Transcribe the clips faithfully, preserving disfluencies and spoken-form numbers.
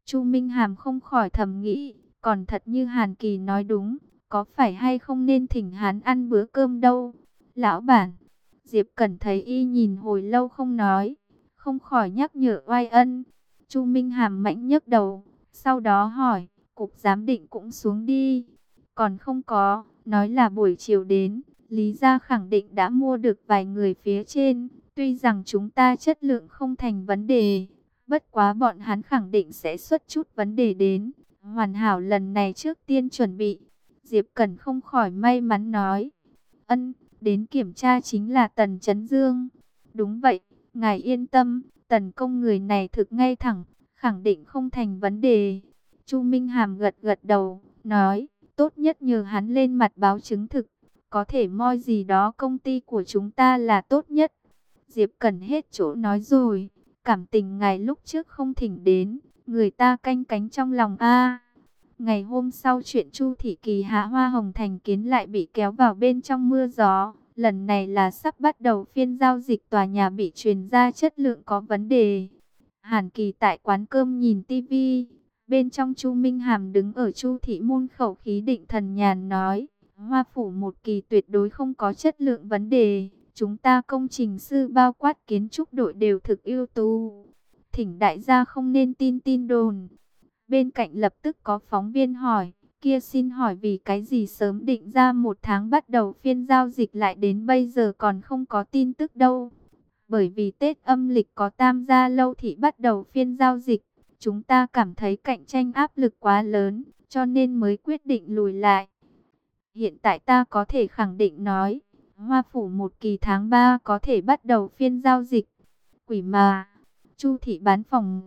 Chu Minh Hàm không khỏi thầm nghĩ, còn thật như Hàn Kỳ nói đúng, có phải hay không nên thỉnh hắn ăn bữa cơm đâu. Lão bản, Diệp Cẩn thấy y nhìn hồi lâu không nói, không khỏi nhắc nhở oai ân. Chu Minh Hàm mạnh nhấc đầu, sau đó hỏi, cục giám định cũng xuống đi. Còn không có, nói là buổi chiều đến, Lý gia khẳng định đã mua được vài người phía trên. Tuy rằng chúng ta chất lượng không thành vấn đề, bất quá bọn hắn khẳng định sẽ xuất chút vấn đề đến. Hoàn hảo lần này trước tiên chuẩn bị. Diệp Cẩn không khỏi may mắn nói. Ân, đến kiểm tra chính là Tần Chấn Dương. Đúng vậy, ngài yên tâm, Tần công người này thực ngay thẳng, khẳng định không thành vấn đề. Chu Minh Hàm gật gật đầu, nói, tốt nhất nhờ hắn lên mặt báo chứng thực. Có thể moi gì đó công ty của chúng ta là tốt nhất. Diệp Cẩn hết chỗ nói rồi, cảm tình ngài lúc trước không thỉnh đến, người ta canh cánh trong lòng a. Ngày hôm sau chuyện Chu Thị Kỳ hạ hoa hồng thành kiến lại bị kéo vào bên trong mưa gió. Lần này là sắp bắt đầu phiên giao dịch tòa nhà bị truyền ra chất lượng có vấn đề. Hàn Kỳ tại quán cơm nhìn tivi, bên trong Chu Minh Hàm đứng ở Chu Thị môn khẩu khí định thần nhàn nói, Hoa phủ một kỳ tuyệt đối không có chất lượng vấn đề. Chúng ta công trình sư bao quát kiến trúc đội đều thực ưu tú. Thỉnh đại gia không nên tin tin đồn. Bên cạnh lập tức có phóng viên hỏi, kia xin hỏi vì cái gì sớm định ra một tháng bắt đầu phiên giao dịch lại đến bây giờ còn không có tin tức đâu. Bởi vì Tết âm lịch có tam gia lâu thị bắt đầu phiên giao dịch, chúng ta cảm thấy cạnh tranh áp lực quá lớn, cho nên mới quyết định lùi lại. Hiện tại ta có thể khẳng định nói, Hoa phủ một kỳ tháng ba có thể bắt đầu phiên giao dịch. Quỷ mà, Chu Thị bán phòng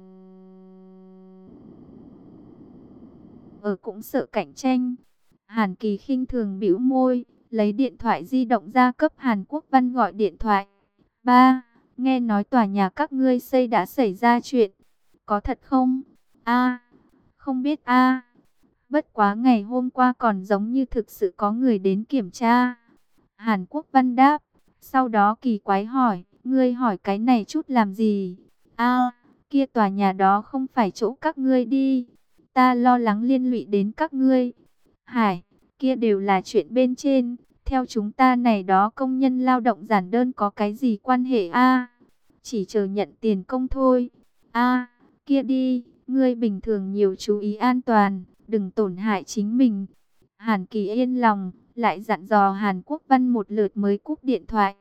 ở cũng sợ cạnh tranh. Hàn Kỳ khinh thường bĩu môi, lấy điện thoại di động ra cấp Hàn Quốc Văn gọi điện thoại. Ba, nghe nói tòa nhà các ngươi xây đã xảy ra chuyện. Có thật không? A, không biết a. Bất quá ngày hôm qua còn giống như thực sự có người đến kiểm tra. Hàn Quốc Văn đáp, sau đó kỳ quái hỏi, ngươi hỏi cái này chút làm gì? A, kia tòa nhà đó không phải chỗ các ngươi đi. Ta lo lắng liên lụy đến các ngươi. Hải, kia đều là chuyện bên trên. Theo chúng ta này đó công nhân lao động giản đơn có cái gì quan hệ a? Chỉ chờ nhận tiền công thôi. A, kia đi, ngươi bình thường nhiều chú ý an toàn, đừng tổn hại chính mình. Hàn Kỳ yên lòng, lại dặn dò Hàn Quốc Văn một lượt mới cúp điện thoại.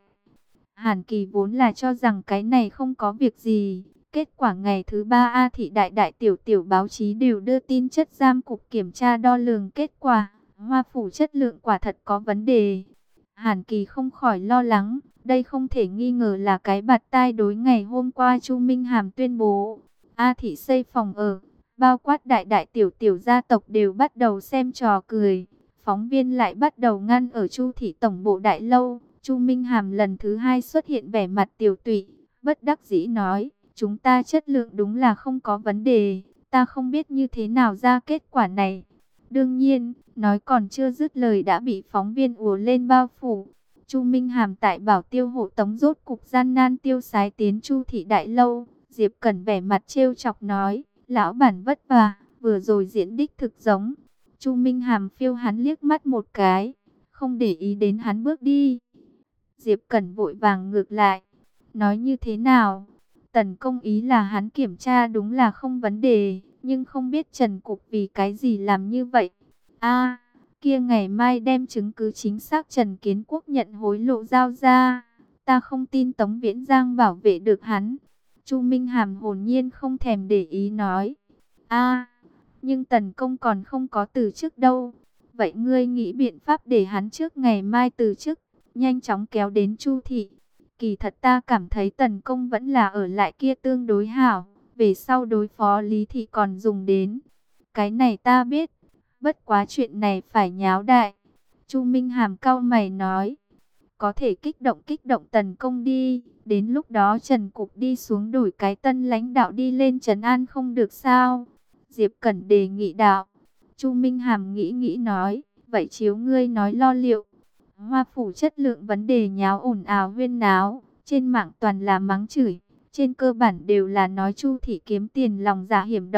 Hàn Kỳ vốn là cho rằng cái này không có việc gì. Kết quả ngày thứ ba A thị đại đại tiểu tiểu báo chí đều đưa tin chất giam cục kiểm tra đo lường kết quả. Hoa phủ chất lượng quả thật có vấn đề. Hàn Kỳ không khỏi lo lắng. Đây không thể nghi ngờ là cái bạt tai đối ngày hôm qua Chu Minh Hàm tuyên bố. A thị xây phòng ở, bao quát đại đại tiểu tiểu gia tộc đều bắt đầu xem trò cười. Phóng viên lại bắt đầu ngăn ở Chu thị tổng bộ đại lâu. Chu Minh Hàm lần thứ hai xuất hiện vẻ mặt tiểu tụy, bất đắc dĩ nói, chúng ta chất lượng đúng là không có vấn đề, ta không biết như thế nào ra kết quả này. Đương nhiên, nói còn chưa dứt lời đã bị phóng viên ùa lên bao phủ. Chu Minh Hàm tại bảo tiêu hộ tống rốt cục gian nan tiêu sái tiến Chu thị đại lâu. Diệp Cẩn vẻ mặt trêu chọc nói, lão bản vất vả, vừa rồi diễn đích thực giống. Chu Minh Hàm phiêu hắn liếc mắt một cái, không để ý đến hắn bước đi. Diệp Cẩn vội vàng ngược lại, nói như thế nào? Tần công ý là hắn kiểm tra đúng là không vấn đề, nhưng không biết Trần Cục vì cái gì làm như vậy. A, kia ngày mai đem chứng cứ chính xác Trần Kiến Quốc nhận hối lộ giao ra, ta không tin Tống Viễn Giang bảo vệ được hắn. Chu Minh Hàm hồn nhiên không thèm để ý nói. A, nhưng Tần công còn không có từ chức đâu. Vậy ngươi nghĩ biện pháp để hắn trước ngày mai từ chức, nhanh chóng kéo đến Chu thị. Kỳ thật ta cảm thấy Tần công vẫn là ở lại kia tương đối hảo, về sau đối phó Lý thị còn dùng đến. Cái này ta biết, bất quá chuyện này phải nháo đại. Chu Minh Hàm cau mày nói, có thể kích động kích động Tần công đi, đến lúc đó Trần Cục đi xuống đổi cái tân lãnh đạo đi lên trấn an không được sao? Diệp Cẩn đề nghị đạo. Chu Minh Hàm nghĩ nghĩ nói, vậy chiếu ngươi nói lo liệu. Hoa phủ chất lượng vấn đề nháo ồn ào huyên náo, trên mạng toàn là mắng chửi, trên cơ bản đều là nói Chu thị kiếm tiền lòng dạ hiểm độc.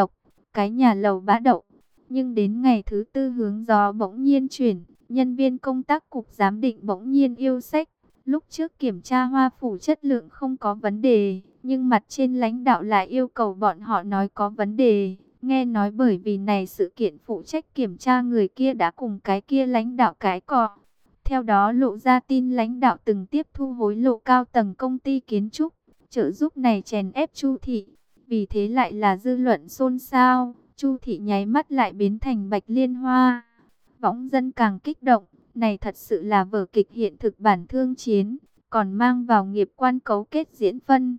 cái nhà lầu bã đậu. Nhưng đến ngày thứ tư hướng gió bỗng nhiên chuyển, nhân viên công tác cục giám định bỗng nhiên yêu sách. Lúc trước kiểm tra hoa phủ chất lượng không có vấn đề, nhưng mặt trên lãnh đạo lại yêu cầu bọn họ nói có vấn đề. Nghe nói bởi vì này sự kiện phụ trách kiểm tra người kia đã cùng cái kia lãnh đạo cái cọ. Theo đó lộ ra tin lãnh đạo từng tiếp thu hối lộ cao tầng công ty kiến trúc, trợ giúp này chèn ép Chu Thị. Vì thế lại là dư luận xôn xao, Chu Thị nháy mắt lại biến thành Bạch Liên Hoa. Võng dân càng kích động, này thật sự là vở kịch hiện thực bản thương chiến, còn mang vào nghiệp quan cấu kết diễn phân.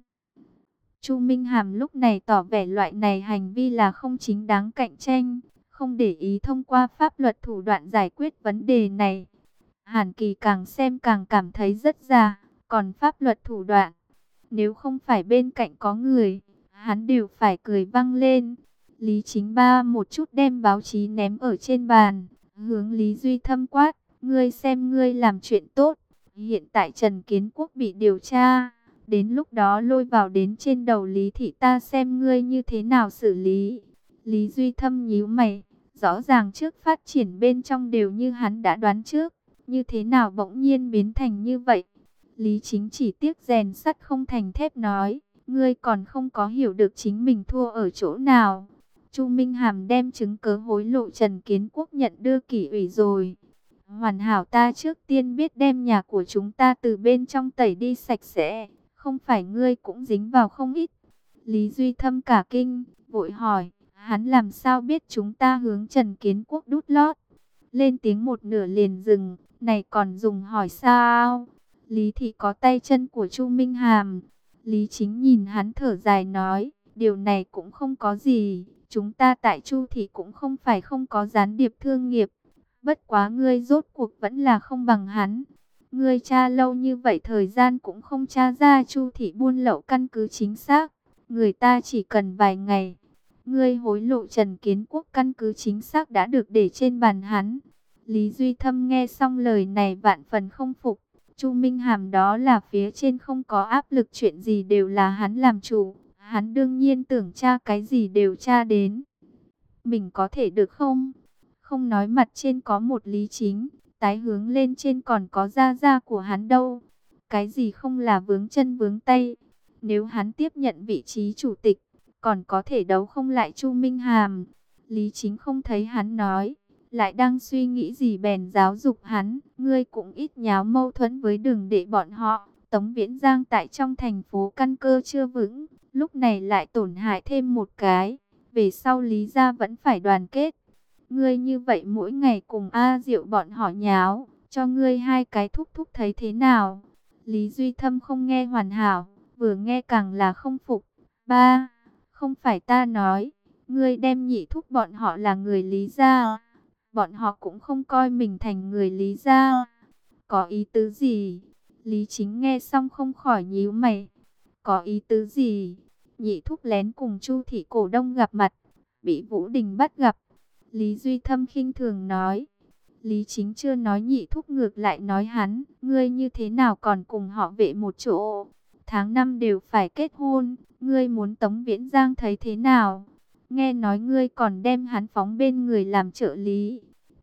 Chu Minh Hàm lúc này tỏ vẻ loại này hành vi là không chính đáng cạnh tranh, không để ý thông qua pháp luật thủ đoạn giải quyết vấn đề này. Hàn Kỳ càng xem càng cảm thấy rất già, còn pháp luật thủ đoạn, nếu không phải bên cạnh có người, hắn đều phải cười vang lên. Lý Chính Ba một chút đem báo chí ném ở trên bàn, hướng Lý Duy Thâm quát, ngươi xem ngươi làm chuyện tốt, hiện tại Trần Kiến Quốc bị điều tra, đến lúc đó lôi vào đến trên đầu Lý Thị ta xem ngươi như thế nào xử lý. Lý Duy Thâm nhíu mày, rõ ràng trước phát triển bên trong đều như hắn đã đoán trước, như thế nào bỗng nhiên biến thành như vậy. Lý Chính chỉ tiếc rèn sắt không thành thép nói, ngươi còn không có hiểu được chính mình thua ở chỗ nào. Chu Minh Hàm đem chứng cớ hối lộ Trần Kiến Quốc nhận đưa kỷ ủy rồi. Hoàn hảo ta trước tiên biết đem nhà của chúng ta từ bên trong tẩy đi sạch sẽ, không phải ngươi cũng dính vào không ít. Lý Duy Thâm cả kinh, vội hỏi, hắn làm sao biết chúng ta hướng Trần Kiến Quốc đút lót. Lên tiếng một nửa liền dừng, này còn dùng hỏi sao? Lý Thị có tay chân của Chu Minh Hàm. Lý Chính nhìn hắn thở dài nói, điều này cũng không có gì, chúng ta tại Chu Thị cũng không phải không có gián điệp thương nghiệp. Bất quá ngươi rốt cuộc vẫn là không bằng hắn. Ngươi tra lâu như vậy thời gian cũng không tra ra Chu Thị buôn lậu căn cứ chính xác. Người ta chỉ cần vài ngày. Ngươi hối lộ Trần Kiến Quốc căn cứ chính xác đã được để trên bàn hắn. Lý Duy Thâm nghe xong lời này vạn phần không phục. Chu Minh Hàm đó là phía trên không có áp lực, chuyện gì đều là hắn làm chủ. Hắn đương nhiên tưởng tra cái gì đều tra đến. Mình có thể được không? Không nói mặt trên có một Lý Chính, tái hướng lên trên còn có gia gia của hắn đâu. Cái gì không là vướng chân vướng tay. Nếu hắn tiếp nhận vị trí chủ tịch, còn có thể đấu không lại Chu Minh Hàm. Lý Chính không thấy hắn nói, lại đang suy nghĩ gì bèn giáo dục hắn. Ngươi cũng ít nháo mâu thuẫn với Đường Đệ bọn họ. Tống Viễn Giang tại trong thành phố căn cơ chưa vững, lúc này lại tổn hại thêm một cái. Về sau Lý gia vẫn phải đoàn kết. Ngươi như vậy mỗi ngày cùng A Diệu bọn họ nháo, cho ngươi hai cái thúc thúc thấy thế nào? Lý Duy Thâm không nghe hoàn hảo, vừa nghe càng là không phục. Ba, không phải ta nói, ngươi đem nhị thúc bọn họ là người Lý gia, bọn họ cũng không coi mình thành người Lý gia. Có ý tứ gì? Lý Chính nghe xong không khỏi nhíu mày. Có ý tứ gì? Nhị thúc lén cùng Chu Thị cổ đông gặp mặt, bị Vũ Đình bắt gặp. Lý Duy Thâm khinh thường nói. Lý Chính chưa nói nhị thúc, ngược lại nói hắn, ngươi như thế nào còn cùng họ Vệ một chỗ? Tháng năm đều phải kết hôn, ngươi muốn Tống Viễn Giang thấy thế nào? Nghe nói ngươi còn đem hắn phóng bên người làm trợ lý.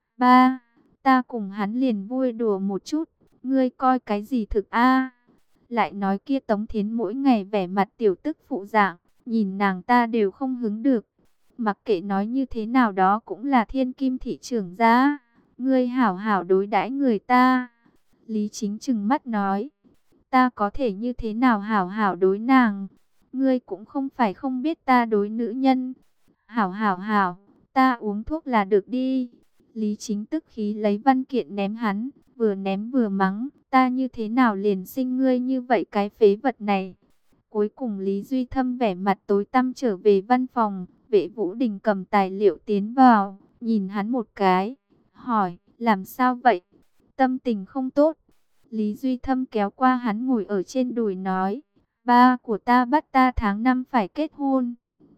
Ba, ta cùng hắn liền vui đùa một chút, ngươi coi cái gì thực a? Lại nói kia Tống Thiến mỗi ngày vẻ mặt tiểu tức phụ dạng, nhìn nàng ta đều không hứng được. Mặc kệ nói như thế nào đó cũng là thiên kim thị trưởng gia, ngươi hảo hảo đối đãi người ta. Lý Chính trừng mắt nói, ta có thể như thế nào hảo hảo đối nàng? Ngươi cũng không phải không biết ta đối nữ nhân. Hảo hảo hảo, ta uống thuốc là được đi. Lý Chính tức khí lấy văn kiện ném hắn, vừa ném vừa mắng, ta như thế nào liền sinh ngươi như vậy cái phế vật này. Cuối cùng Lý Duy Thâm vẻ mặt tối tăm trở về văn phòng. Vệ Vũ Đình cầm tài liệu tiến vào, nhìn hắn một cái, hỏi, làm sao vậy? Tâm tình không tốt. Lý Duy Thâm kéo qua hắn ngồi ở trên đùi nói, ba của ta bắt ta tháng năm phải kết hôn.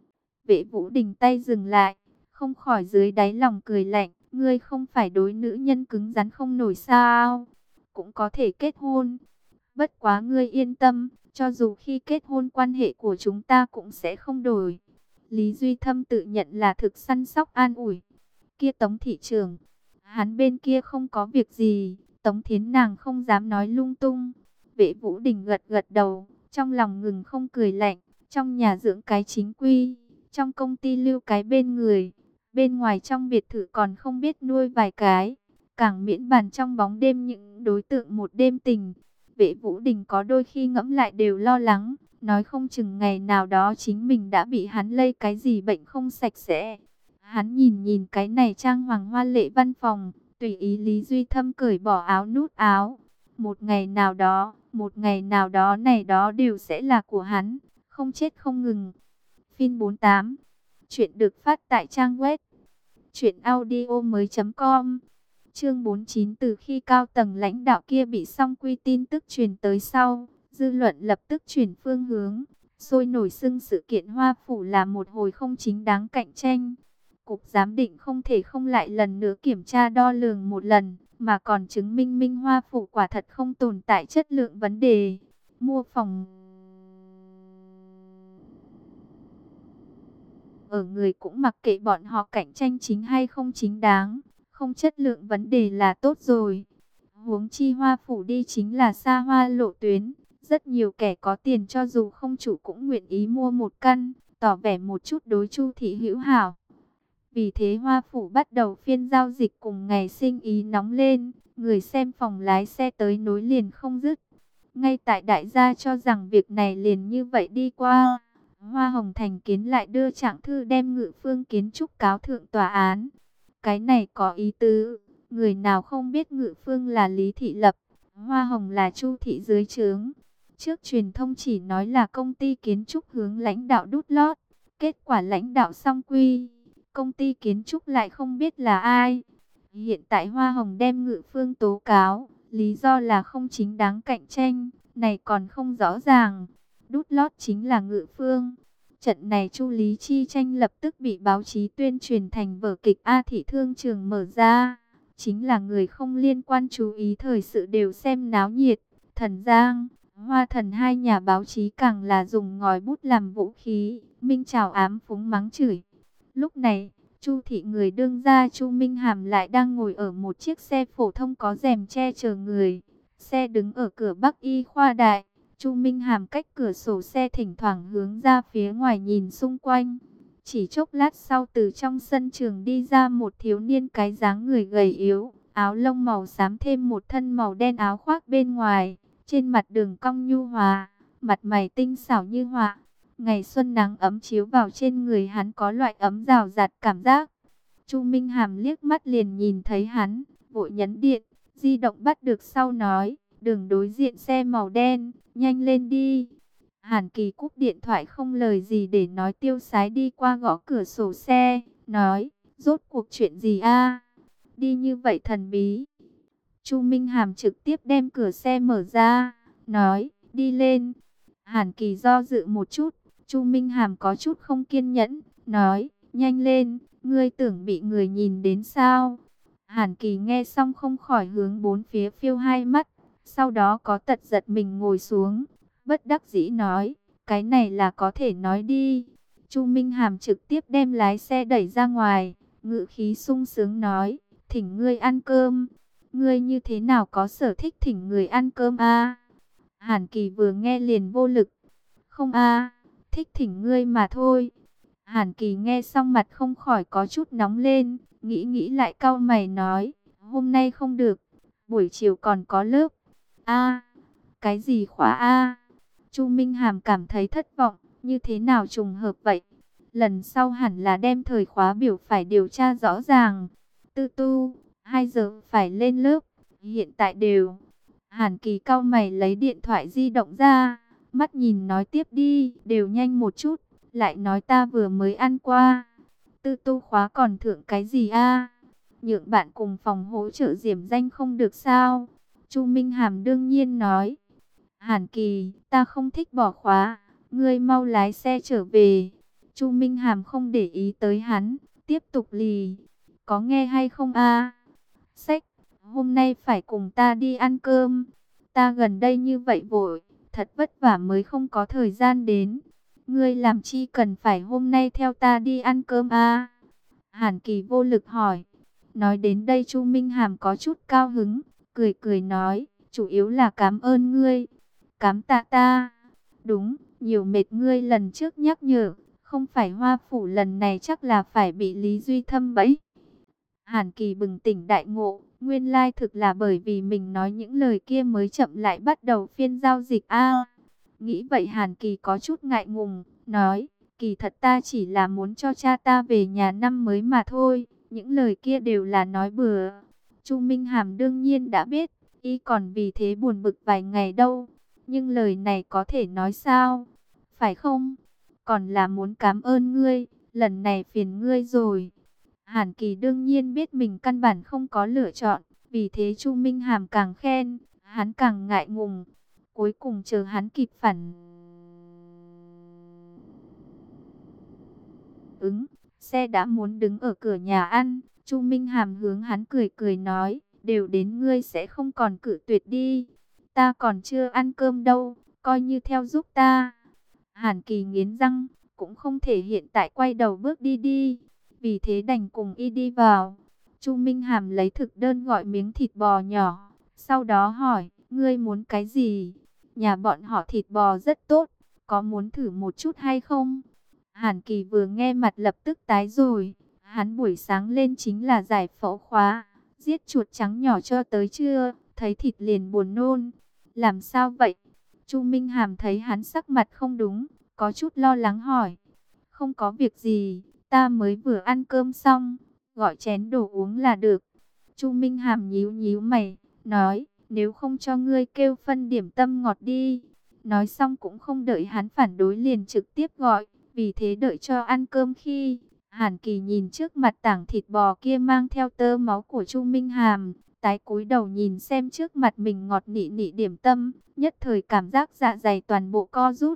Vệ Vũ Đình tay dừng lại, không khỏi dưới đáy lòng cười lạnh, ngươi không phải đối nữ nhân cứng rắn không nổi sao? Cũng có thể kết hôn. Bất quá ngươi yên tâm, cho dù khi kết hôn quan hệ của chúng ta cũng sẽ không đổi. Lý Duy Thâm tự nhận là thực săn sóc an ủi. Kia Tống thị trưởng, hắn bên kia không có việc gì, Tống Thiến nàng không dám nói lung tung. Vệ Vũ Đình gật gật đầu, trong lòng ngừng không cười lạnh, trong nhà dưỡng cái chính quy, trong công ty lưu cái bên người, bên ngoài trong biệt thự còn không biết nuôi vài cái, càng miễn bàn trong bóng đêm những đối tượng một đêm tình. Vệ Vũ Đình có đôi khi ngẫm lại đều lo lắng, nói không chừng ngày nào đó chính mình đã bị hắn lây cái gì bệnh không sạch sẽ. Hắn nhìn nhìn cái này trang hoàng hoa lệ văn phòng, tùy ý Lý Duy Thâm cởi bỏ áo nút áo. Một ngày nào đó, một ngày nào đó này đó đều sẽ là của hắn, không chết không ngừng. Phim bốn tám, chuyện được phát tại trang web truyệnaudiomoi chấm com. Chương bốn mươi chín. Từ khi cao tầng lãnh đạo kia bị song quy tin tức truyền tới sau, dư luận lập tức chuyển phương hướng, sôi nổi xưng sự kiện Hoa Phủ là một hồi không chính đáng cạnh tranh. Cục giám định không thể không lại lần nữa kiểm tra đo lường một lần, mà còn chứng minh Minh Hoa Phủ quả thật không tồn tại chất lượng vấn đề. Mua phòng ở người cũng mặc kệ bọn họ cạnh tranh chính hay không chính đáng, không chất lượng vấn đề là tốt rồi. Huống chi Hoa Phủ đi chính là xa hoa lộ tuyến, rất nhiều kẻ có tiền cho dù không chủ cũng nguyện ý mua một căn, tỏ vẻ một chút đối Chu thị hữu hảo. Vì thế Hoa Phủ bắt đầu phiên giao dịch cùng ngày sinh ý nóng lên, người xem phòng lái xe tới nối liền không dứt. Ngay tại đại gia cho rằng việc này liền như vậy đi qua, Hoa Hồng Thành Kiến lại đưa trạng thư đem Ngự Phương Kiến Trúc cáo thượng tòa án. Cái này có ý tứ, người nào không biết Ngự Phương là Lý Thị Lập, Hoa Hồng là Chu Thị dưới trướng. Trước truyền thông chỉ nói là công ty kiến trúc hướng lãnh đạo đút lót, kết quả lãnh đạo song quy, công ty kiến trúc lại không biết là ai. Hiện tại Hoa Hồng đem Ngự Phương tố cáo, lý do là không chính đáng cạnh tranh, này còn không rõ ràng. Đút lót chính là Ngự Phương. Trận này Chu Lý chi tranh lập tức bị báo chí tuyên truyền thành vở kịch A Thị Thương Trường mở ra. Chính là người không liên quan chú ý thời sự đều xem náo nhiệt. Thần Giang, Hoa Thần hai nhà báo chí càng là dùng ngòi bút làm vũ khí, minh chào ám phúng mắng chửi. Lúc này, Chu thị người đương gia Chu Minh Hàm lại đang ngồi ở một chiếc xe phổ thông có rèm che chờ người. Xe đứng ở cửa Bắc Y khoa đại. Chu Minh Hàm cách cửa sổ xe thỉnh thoảng hướng ra phía ngoài nhìn xung quanh. Chỉ chốc lát sau từ trong sân trường đi ra một thiếu niên cái dáng người gầy yếu, áo lông màu xám thêm một thân màu đen áo khoác bên ngoài. Trên mặt đường cong nhu hòa, mặt mày tinh xảo như họa. Ngày xuân nắng ấm chiếu vào trên người hắn có loại ấm rào rạt cảm giác. Chu Minh Hàm liếc mắt liền nhìn thấy hắn, vội nhấn điện, di động bắt được sau nói, đường đối diện xe màu đen, nhanh lên đi. Hàn Kỳ cúp điện thoại không lời gì để nói tiêu sái đi qua gõ cửa sổ xe, nói, rốt cuộc chuyện gì a? Đi như vậy thần bí. Chu Minh Hàm trực tiếp đem cửa xe mở ra, nói, đi lên. Hàn Kỳ do dự một chút, Chu Minh Hàm có chút không kiên nhẫn, nói, nhanh lên, ngươi tưởng bị người nhìn đến sao? Hàn Kỳ nghe xong không khỏi hướng bốn phía phiêu hai mắt, sau đó có tật giật mình ngồi xuống, bất đắc dĩ nói, cái này là có thể nói đi. Chu Minh Hàm trực tiếp đem lái xe đẩy ra ngoài, ngữ khí sung sướng nói, thỉnh ngươi ăn cơm. Ngươi như thế nào có sở thích thỉnh người ăn cơm a? Hàn Kỳ vừa nghe liền vô lực. Không a, thích thỉnh ngươi mà thôi. Hàn Kỳ nghe xong mặt không khỏi có chút nóng lên, nghĩ nghĩ lại cau mày nói, hôm nay không được, buổi chiều còn có lớp. A, cái gì khóa a? Chu Minh Hàm cảm thấy thất vọng, như thế nào trùng hợp vậy? Lần sau hẳn là đem thời khóa biểu phải điều tra rõ ràng. Tư tu, hai giờ phải lên lớp, hiện tại đều. Hàn Kỳ cau mày lấy điện thoại di động ra, mắt nhìn nói tiếp đi, đều nhanh một chút, lại nói ta vừa mới ăn qua. Tư tu khóa còn thượng cái gì a? Nhượng bạn cùng phòng hỗ trợ điểm danh không được sao? Chu Minh Hàm đương nhiên nói. Hàn Kỳ, ta không thích bỏ khóa, ngươi mau lái xe trở về. Chu Minh Hàm không để ý tới hắn, tiếp tục lì. Có nghe hay không a? Sách, hôm nay phải cùng ta đi ăn cơm. Ta gần đây như vậy vội, thật vất vả mới không có thời gian đến. ngươi làm chi cần phải hôm nay theo ta đi ăn cơm à? Hàn Kỳ vô lực hỏi. Nói đến đây Chu Minh Hàm có chút cao hứng, cười cười nói, chủ yếu là cảm ơn ngươi. Cảm tạ ta? Đúng, nhiều mệt ngươi lần trước nhắc nhở, không phải Hoa Phủ lần này chắc là phải bị Lý Duy Thâm bẫy. Hàn Kỳ bừng tỉnh đại ngộ, nguyên lai thực là bởi vì mình nói những lời kia mới chậm lại bắt đầu phiên giao dịch a. Nghĩ vậy Hàn Kỳ có chút ngại ngùng, nói, kỳ thật ta chỉ là muốn cho cha ta về nhà năm mới mà thôi, những lời kia đều là nói bừa. Chu Minh Hàm đương nhiên đã biết, y còn vì thế buồn bực vài ngày đâu, nhưng lời này có thể nói sao, phải không? Còn là muốn cảm ơn ngươi, lần này phiền ngươi rồi. Hàn Kỳ đương nhiên biết mình căn bản không có lựa chọn, vì thế Chu Minh Hàm càng khen, hắn càng ngại ngùng. Cuối cùng chờ hắn kịp phản ứng, xe đã muốn đứng ở cửa nhà ăn. Chu Minh Hàm hướng hắn cười cười nói, đều đến ngươi sẽ không còn cự tuyệt đi. Ta còn chưa ăn cơm đâu, coi như theo giúp ta. Hàn Kỳ nghiến răng, cũng không thể hiện tại quay đầu bước đi đi. Vì thế đành cùng y đi vào. Chu Minh Hàm lấy thực đơn gọi miếng thịt bò nhỏ. Sau đó hỏi, ngươi muốn cái gì? Nhà bọn họ thịt bò rất tốt, có muốn thử một chút hay không? Hàn Kỳ vừa nghe mặt lập tức tái rồi. Hắn buổi sáng lên chính là giải phẫu khóa, giết chuột trắng nhỏ cho tới trưa, thấy thịt liền buồn nôn. Làm sao vậy? Chu Minh Hàm thấy hắn sắc mặt không đúng, có chút lo lắng hỏi. Không có việc gì, ta mới vừa ăn cơm xong, gọi chén đồ uống là được. Chu Minh Hàm nhíu nhíu mày, nói, nếu không cho ngươi kêu phân điểm tâm ngọt đi. Nói xong cũng không đợi hắn phản đối liền trực tiếp gọi, vì thế đợi cho ăn cơm khi Hàn Kỳ nhìn trước mặt tảng thịt bò kia mang theo tơ máu của Chu Minh Hàm, tái cúi đầu nhìn xem trước mặt mình ngọt nị nị điểm tâm, nhất thời cảm giác dạ dày toàn bộ co rút.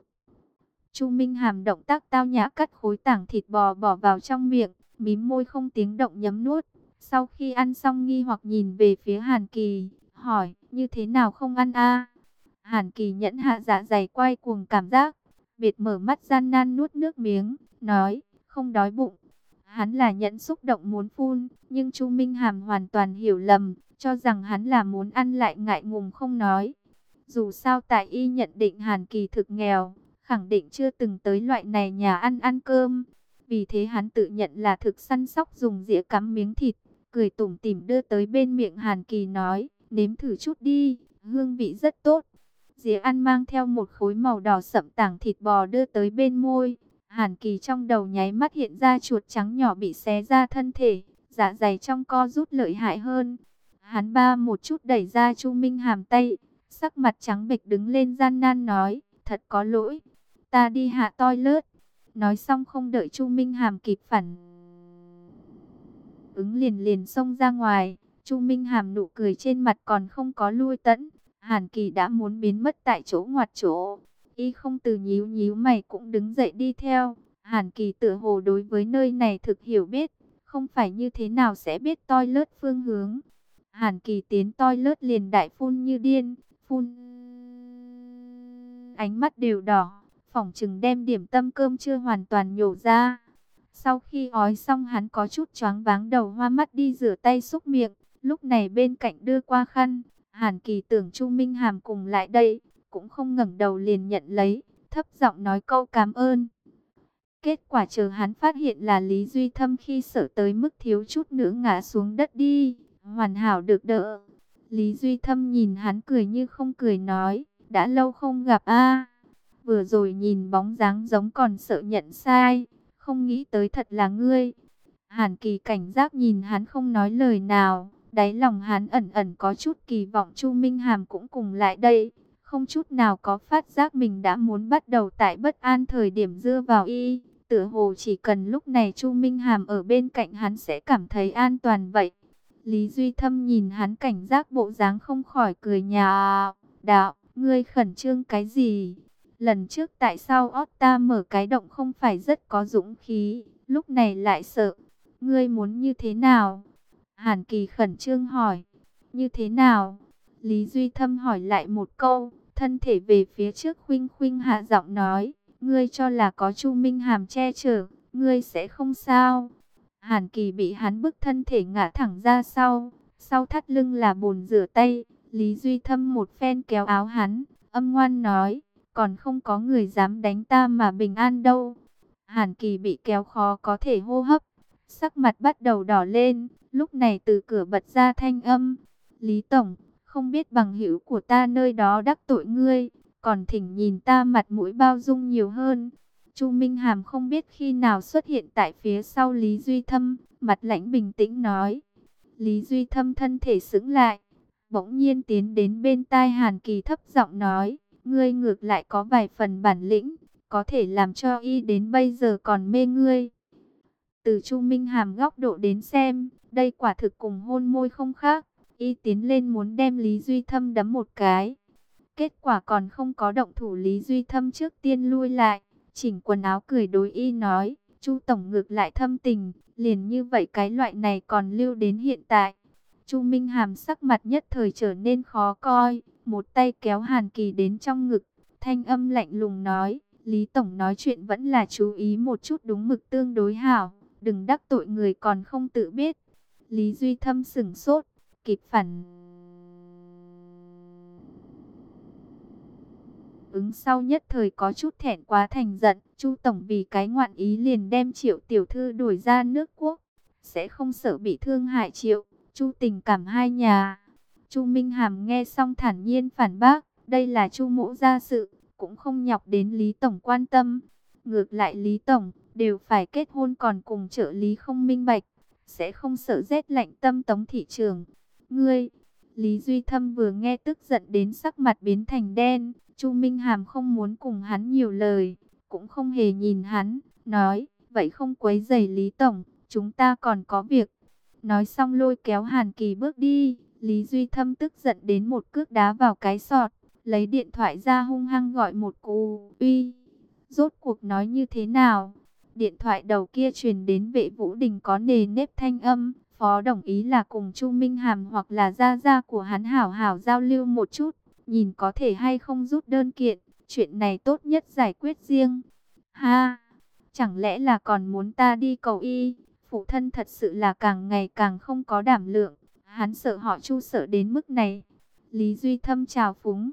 Chu Minh Hàm động tác tao nhã cắt khối tảng thịt bò bỏ vào trong miệng, mím môi không tiếng động nhấm nuốt. Sau khi ăn xong nghi hoặc nhìn về phía Hàn Kỳ, hỏi, như thế nào không ăn a? Hàn Kỳ nhẫn hạ dạ dày quay cuồng cảm giác, biệt mở mắt gian nan nuốt nước miếng, nói, không đói bụng. Hắn là nhẫn xúc động muốn phun, nhưng Chu Minh Hàm hoàn toàn hiểu lầm, cho rằng hắn là muốn ăn lại ngại ngùng không nói. Dù sao tại y nhận định Hàn Kỳ thực nghèo, khẳng định chưa từng tới loại này nhà ăn ăn cơm. Vì thế hắn tự nhận là thực săn sóc dùng dĩa cắm miếng thịt, cười tủm tỉm đưa tới bên miệng Hàn Kỳ nói, nếm thử chút đi, hương vị rất tốt. Dĩa ăn mang theo một khối màu đỏ sậm tảng thịt bò đưa tới bên môi. Hàn Kỳ trong đầu nháy mắt hiện ra chuột trắng nhỏ bị xé ra thân thể, dạ dày trong co rút lợi hại hơn. Hắn ba một chút đẩy ra Chu Minh Hàm tay, sắc mặt trắng bệch đứng lên gian nan nói, thật có lỗi, ta đi hạ toilet. Nói xong không đợi Chu Minh Hàm kịp phản ứng liền liền xông ra ngoài. Chu Minh Hàm nụ cười trên mặt còn không có lui tẫn, Hàn Kỳ đã muốn biến mất tại chỗ ngoặt chỗ. Y không từ nhíu nhíu mày cũng đứng dậy đi theo. Hàn Kỳ tựa hồ đối với nơi này thực hiểu biết, không phải như thế nào sẽ biết toilet phương hướng. Hàn Kỳ tiến toilet liền đại phun như điên, phun ánh mắt đều đỏ, phỏng chừng đem điểm tâm cơm chưa hoàn toàn nhổ ra. Sau khi ói xong hắn có chút choáng váng đầu hoa mắt đi rửa tay xúc miệng, lúc này bên cạnh đưa qua khăn. Hàn Kỳ tưởng Chu Minh Hàm cùng lại đây, cũng không ngẩng đầu liền nhận lấy, thấp giọng nói câu cảm ơn. Kết quả chờ hắn phát hiện là Lý Duy Thâm khi sợ tới mức thiếu chút nữa ngã xuống đất đi, hoàn hảo được đỡ. Lý Duy Thâm nhìn hắn cười như không cười nói, đã lâu không gặp a, vừa rồi nhìn bóng dáng giống còn sợ nhận sai, không nghĩ tới thật là ngươi. Hàn Kỳ cảnh giác nhìn hắn không nói lời nào, đáy lòng hắn ẩn ẩn có chút kỳ vọng Chu Minh Hàm cũng cùng lại đây, không chút nào có phát giác mình đã muốn bắt đầu tại bất an thời điểm dưa vào y, tựa hồ chỉ cần lúc này Chu Minh Hàm ở bên cạnh hắn sẽ cảm thấy an toàn vậy. Lý Duy Thâm nhìn hắn cảnh giác bộ dáng không khỏi cười nhạo, đạo, ngươi khẩn trương cái gì? Lần trước tại sao ót ta mở cái động không phải rất có dũng khí, lúc này lại sợ, ngươi muốn như thế nào? Hàn Kỳ khẩn trương hỏi, như thế nào? Lý Duy Thâm hỏi lại một câu, thân thể về phía trước khuynh khuynh hạ giọng nói, ngươi cho là có Chu Minh Hàm che chở, ngươi sẽ không sao. Hàn Kỳ bị hắn bức thân thể ngã thẳng ra sau, sau thắt lưng là bồn rửa tay. Lý Duy Thâm một phen kéo áo hắn, âm ngoan nói, còn không có người dám đánh ta mà bình an đâu. Hàn Kỳ bị kéo khó có thể hô hấp, sắc mặt bắt đầu đỏ lên, lúc này từ cửa bật ra thanh âm. Lý Tổng, không biết bằng hữu của ta nơi đó đắc tội ngươi, còn thỉnh nhìn ta mặt mũi bao dung nhiều hơn. Chu Minh Hàm không biết khi nào xuất hiện tại phía sau Lý Duy Thâm, mặt lãnh bình tĩnh nói. Lý Duy Thâm thân thể sững lại, bỗng nhiên tiến đến bên tai Hàn Kỳ thấp giọng nói, ngươi ngược lại có vài phần bản lĩnh, có thể làm cho y đến bây giờ còn mê ngươi. Từ Chu Minh Hàm góc độ đến xem, đây quả thực cùng hôn môi không khác. Y tiến lên muốn đem Lý Duy Thâm đấm một cái. Kết quả còn không có động thủ, Lý Duy Thâm trước tiên lui lại, chỉnh quần áo cười đối y nói, Chu Tổng ngược lại thâm tình, liền như vậy cái loại này còn lưu đến hiện tại. Chu Minh Hàm sắc mặt nhất thời trở nên khó coi, một tay kéo Hàn Kỳ đến trong ngực, thanh âm lạnh lùng nói, Lý Tổng nói chuyện vẫn là chú ý một chút đúng mực tương đối hảo, đừng đắc tội người còn không tự biết. Lý Duy Thâm sững sốt, kịp phản ứng sau nhất thời có chút thẹn quá thành giận. Chu Tổng vì cái ngoạn ý liền đem Triệu tiểu thư đuổi ra nước quốc, sẽ không sợ bị thương hại Triệu, Chu tình cảm hai nhà. Chu Minh Hàm nghe xong thản nhiên phản bác, đây là Chu mỗ gia sự, cũng không nhọc đến Lý Tổng quan tâm. Ngược lại Lý Tổng đều phải kết hôn còn cùng trợ lý không minh bạch, sẽ không sợ rét lạnh tâm tống thị trường. Ngươi, Lý Duy Thâm vừa nghe tức giận đến sắc mặt biến thành đen. Chu Minh Hàm không muốn cùng hắn nhiều lời, cũng không hề nhìn hắn, nói, vậy không quấy rầy Lý Tổng, chúng ta còn có việc. Nói xong lôi kéo Hàn Kỳ bước đi. Lý Duy Thâm tức giận đến một cước đá vào cái sọt, lấy điện thoại ra hung hăng gọi một cú uy. Rốt cuộc nói như thế nào? Điện thoại đầu kia truyền đến Vệ Vũ Đình có nề nếp thanh âm, Phó đồng ý là cùng Chu Minh Hàm hoặc là gia gia của hắn hảo hảo giao lưu một chút, nhìn có thể hay không rút đơn kiện, chuyện này tốt nhất giải quyết riêng. Ha, chẳng lẽ là còn muốn ta đi cầu y? Phụ thân thật sự là càng ngày càng không có đảm lượng, hắn sợ họ Chu sợ đến mức này. Lý Duy Thâm chào phúng.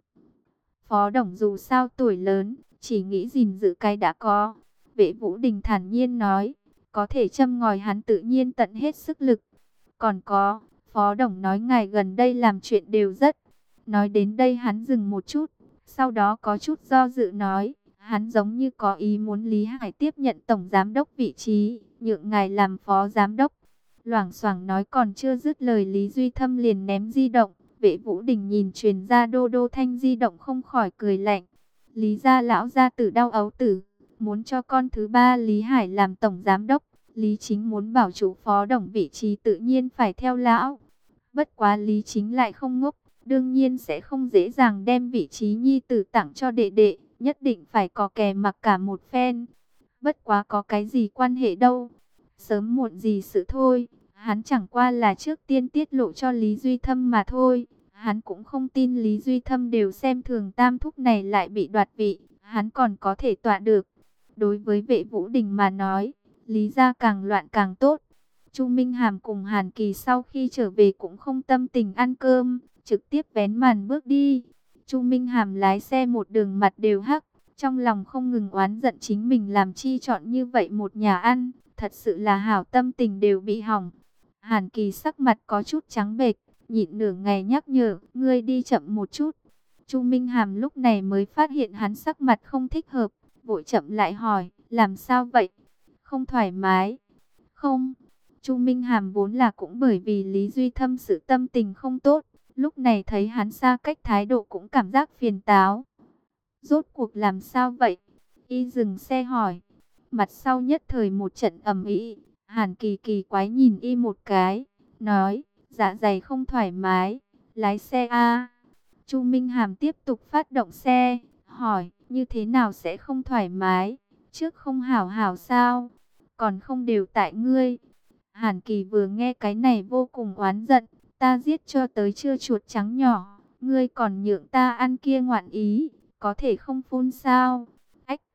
Phó Đồng dù sao tuổi lớn, chỉ nghĩ gìn giữ cái đã có. Vệ Vũ Đình thản nhiên nói, có thể châm ngòi hắn tự nhiên tận hết sức lực. Còn có, Phó Đồng nói ngài gần đây làm chuyện đều rất. Nói đến đây hắn dừng một chút, sau đó có chút do dự nói, hắn giống như có ý muốn Lý Hải tiếp nhận tổng giám đốc vị trí, nhượng ngài làm phó giám đốc. Loảng xoảng nói còn chưa dứt lời, Lý Duy Thâm liền ném di động. Vệ Vũ Đình nhìn truyền ra đô đô thanh di động không khỏi cười lạnh. Lý gia lão gia tử đau ấu tử, muốn cho con thứ ba Lý Hải làm tổng giám đốc. Lý Chính muốn bảo chủ Phó Đồng vị trí tự nhiên phải theo lão. Bất quá Lý Chính lại không ngốc, đương nhiên sẽ không dễ dàng đem vị trí nhi tử tặng cho đệ đệ, nhất định phải có kè mặc cả một phen. Bất quá có cái gì quan hệ đâu, sớm muộn gì sự thôi. Hắn chẳng qua là trước tiên tiết lộ cho Lý Duy Thâm mà thôi. Hắn cũng không tin Lý Duy Thâm đều xem thường tam thúc này lại bị đoạt vị, hắn còn có thể tọa được. Đối với Vệ Vũ Đình mà nói, Lý gia càng loạn càng tốt. Chu Minh Hàm cùng Hàn Kỳ sau khi trở về cũng không tâm tình ăn cơm, trực tiếp vén màn bước đi. Chu Minh Hàm lái xe một đường mặt đều hắc, trong lòng không ngừng oán giận chính mình làm chi chọn như vậy một nhà ăn, thật sự là hảo tâm tình đều bị hỏng. Hàn Kỳ sắc mặt có chút trắng bệch, nhịn nửa ngày nhắc nhở, ngươi đi chậm một chút. Chu Minh Hàm lúc này mới phát hiện hắn sắc mặt không thích hợp, vội chậm lại hỏi, làm sao vậy? Không thoải mái? Không. Chu Minh Hàm vốn là cũng bởi vì Lý Duy Thâm sự tâm tình không tốt, lúc này thấy hắn xa cách thái độ cũng cảm giác phiền táo. Rốt cuộc làm sao vậy? Y dừng xe hỏi. Mặt sau nhất thời một trận ầm ĩ. Hàn Kỳ kỳ quái nhìn y một cái, nói, dạ dày không thoải mái, lái xe a. Chu Minh Hàm tiếp tục phát động xe, hỏi, như thế nào sẽ không thoải mái? Trước không hảo hảo sao? Còn không đều tại ngươi. Hàn Kỳ vừa nghe cái này vô cùng oán giận, ta giết cho tới chưa chuột trắng nhỏ, ngươi còn nhượng ta ăn kia ngoạn ý, có thể không phun sao? Ách!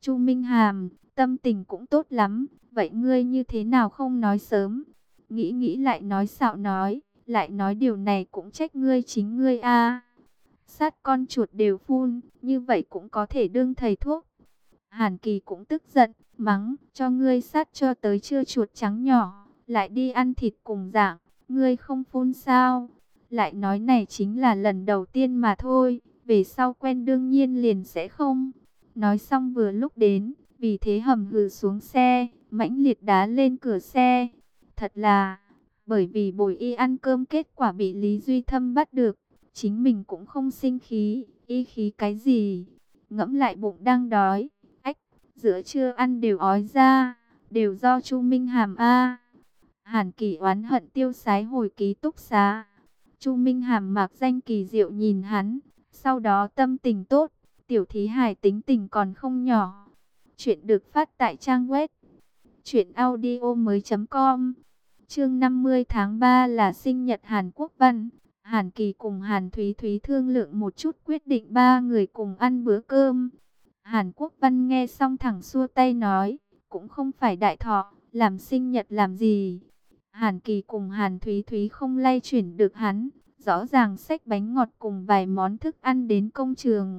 Chu Minh Hàm, tâm tình cũng tốt lắm, vậy ngươi như thế nào không nói sớm? Nghĩ nghĩ lại nói xạo nói, lại nói điều này cũng trách ngươi chính ngươi a. Sát con chuột đều phun, như vậy cũng có thể đương thầy thuốc. Hàn Kỳ cũng tức giận, mắng, cho ngươi sát cho tới trưa chuột trắng nhỏ, lại đi ăn thịt cùng dạng, ngươi không phun sao? Lại nói này chính là lần đầu tiên mà thôi, về sau quen đương nhiên liền sẽ không. Nói xong vừa lúc đến, vì thế hầm hừ xuống xe, mãnh liệt đá lên cửa xe. Thật là, bởi vì bồi y ăn cơm kết quả bị Lý Duy Thâm bắt được, chính mình cũng không sinh khí, y khí cái gì. Ngẫm lại bụng đang đói, ách, giữa trưa ăn đều ói ra, đều do Chu Minh Hàm a. Hàn Kỳ oán hận tiêu sái hồi ký túc xá. Chu Minh Hàm mạc danh kỳ diệu nhìn hắn, sau đó tâm tình tốt, tiểu thí hài tính tình còn không nhỏ. Chuyện được phát tại trang web truyện audio mới chấm com. Chương năm mươi tháng ba là sinh nhật Hàn Quốc Văn. Hàn Kỳ cùng Hàn Thúy Thúy thương lượng một chút, quyết định ba người cùng ăn bữa cơm. Hàn Quốc Văn nghe xong thẳng xua tay nói, cũng không phải đại thọ, làm sinh nhật làm gì. Hàn Kỳ cùng Hàn Thúy Thúy không lay chuyển được hắn, rõ ràng xách bánh ngọt cùng vài món thức ăn đến công trường.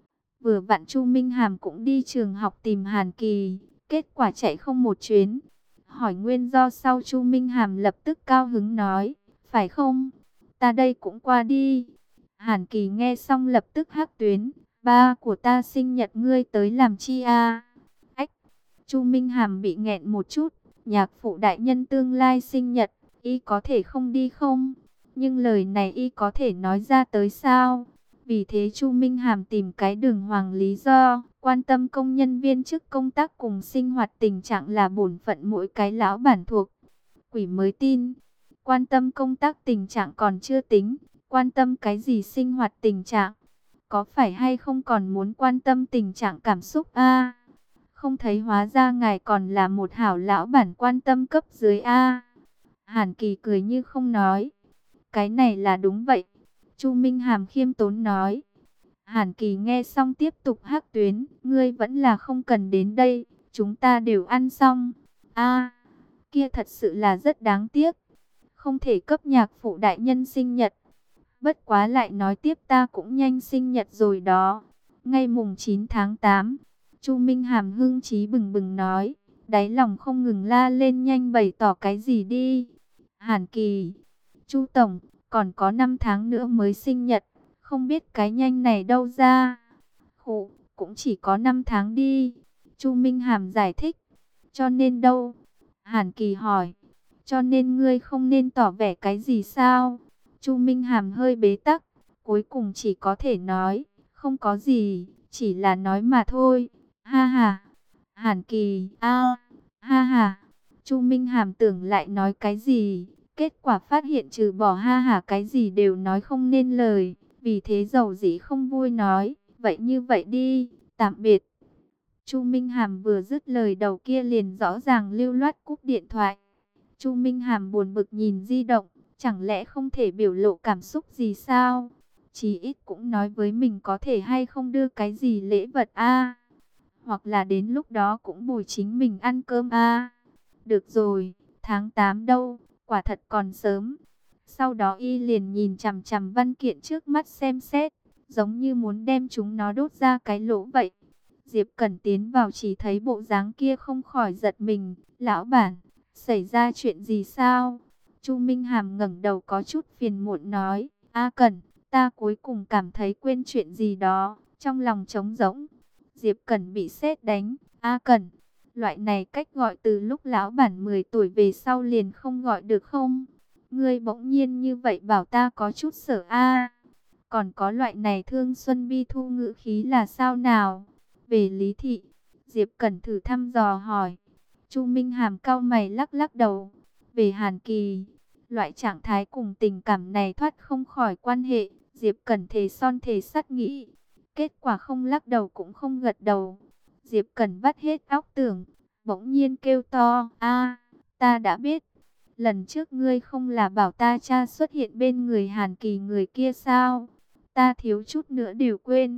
Vừa vặn Chu Minh Hàm cũng đi trường học tìm Hàn Kỳ, kết quả chạy không một chuyến. Hỏi nguyên do sau, Chu Minh Hàm lập tức cao hứng nói, phải không? Ta đây cũng qua đi. Hàn Kỳ nghe xong lập tức hắc tuyến, ba của ta sinh nhật ngươi tới làm chi a? Ách, Chu Minh Hàm bị nghẹn một chút, nhạc phụ đại nhân tương lai sinh nhật, y có thể không đi không? Nhưng lời này y có thể nói ra tới sao? Vì thế Chu Minh Hàm tìm cái đường hoàng lý do, quan tâm công nhân viên chức công tác cùng sinh hoạt tình trạng là bổn phận mỗi cái lão bản thuộc. Quỷ mới tin, quan tâm công tác tình trạng còn chưa tính, quan tâm cái gì sinh hoạt tình trạng? Có phải hay không còn muốn quan tâm tình trạng cảm xúc a? Không thấy hóa ra ngài còn là một hảo lão bản quan tâm cấp dưới a. Hàn Kỳ cười như không nói. Cái này là đúng vậy. Chu Minh Hàm khiêm tốn nói. Hàn Kỳ nghe xong tiếp tục hắc tuyến. Ngươi vẫn là không cần đến đây. Chúng ta đều ăn xong. A, kia thật sự là rất đáng tiếc. Không thể cấp nhạc phụ đại nhân sinh nhật. Bất quá lại nói tiếp ta cũng nhanh sinh nhật rồi đó. Ngay mùng chín tháng tám. Chu Minh Hàm hưng trí bừng bừng nói. Đáy lòng không ngừng la lên nhanh bày tỏ cái gì đi. Hàn Kỳ, Chu Tổng, còn có năm tháng nữa mới sinh nhật, không biết cái nhanh này đâu ra. Khụ, cũng chỉ có năm tháng đi. Chu Minh Hàm giải thích. Cho nên đâu? Hàn Kỳ hỏi. Cho nên ngươi không nên tỏ vẻ cái gì sao? Chu Minh Hàm hơi bế tắc, cuối cùng chỉ có thể nói, không có gì, chỉ là nói mà thôi. Ha ha. Hàn Kỳ, a, ha ha. Chu Minh Hàm tưởng lại nói cái gì, kết quả phát hiện trừ bỏ ha hả cái gì đều nói không nên lời, vì thế dầu dĩ không vui nói, vậy như vậy đi, tạm biệt. Chu Minh Hàm vừa dứt lời đầu kia liền rõ ràng lưu loát cúp điện thoại. Chu Minh Hàm buồn bực nhìn di động, chẳng lẽ không thể biểu lộ cảm xúc gì sao? Chí ít cũng nói với mình có thể hay không đưa cái gì lễ vật a, hoặc là đến lúc đó cũng bồi chính mình ăn cơm a. Được rồi, tháng tám đâu, quả thật còn sớm. Sau đó y liền nhìn chằm chằm văn kiện trước mắt xem xét, giống như muốn đem chúng nó đốt ra cái lỗ vậy. Diệp Cẩn tiến vào chỉ thấy bộ dáng kia không khỏi giật mình. Lão bản, xảy ra chuyện gì sao? Chu Minh Hàm ngẩng đầu có chút phiền muộn nói, A Cẩn, ta cuối cùng cảm thấy quên chuyện gì đó, trong lòng trống rỗng. Diệp Cẩn bị sét đánh. A Cẩn, loại này cách gọi từ lúc lão bản mười tuổi về sau liền không gọi được không? Ngươi bỗng nhiên như vậy bảo ta có chút sợ a. Còn có loại này thương xuân bi thu ngữ khí là sao nào? Về lý thị, Diệp Cẩn thử thăm dò hỏi. Chu Minh Hàm cau mày lắc lắc đầu. Về Hàn Kỳ, loại trạng thái cùng tình cảm này thoát không khỏi quan hệ. Diệp Cẩn thề son thề sắt nghĩ. Kết quả không lắc đầu cũng không gật đầu. Diệp Cẩn vắt hết óc tưởng, bỗng nhiên kêu to, a, ta đã biết. Lần trước ngươi không là bảo ta cha xuất hiện bên người Hàn Kỳ người kia sao? Ta thiếu chút nữa đều quên.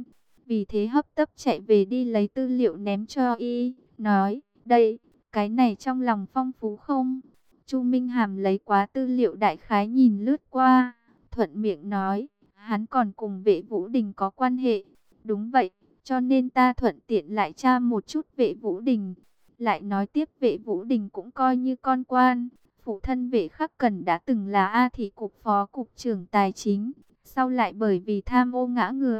vì thế hấp tấp chạy về đi lấy tư liệu ném cho y, nói, đây, cái này trong lòng phong phú không? Chu Minh Hàm lấy quá tư liệu đại khái nhìn lướt qua, thuận miệng nói, hắn còn cùng Vệ Vũ Đình có quan hệ. Đúng vậy, cho nên ta thuận tiện lại tra một chút Vệ Vũ Đình. Lại nói tiếp Vệ Vũ Đình cũng coi như con quan. Phụ thân Vệ Khắc Cẩn đã từng là A Thị cục phó cục trưởng tài chính, sau lại bởi vì tham ô ngã ngựa.